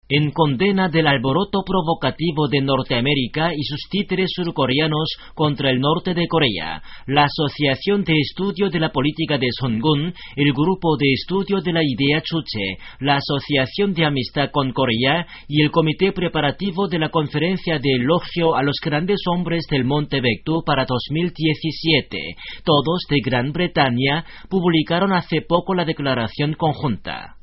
En condena del alboroto provocativo de Norteamérica y sus títeres surcoreanos contra el norte de Corea, la Asociación de Estudio de la Política de Songun, el Grupo de Estudio de la Idea Chuche, la Asociación de Amistad con Corea y el Comité Preparativo de la Conferencia de Elogio a los Grandes Hombres del Monte Baekdu para 2017, todos de Gran Bretaña, publicaron hace poco la declaración conjunta.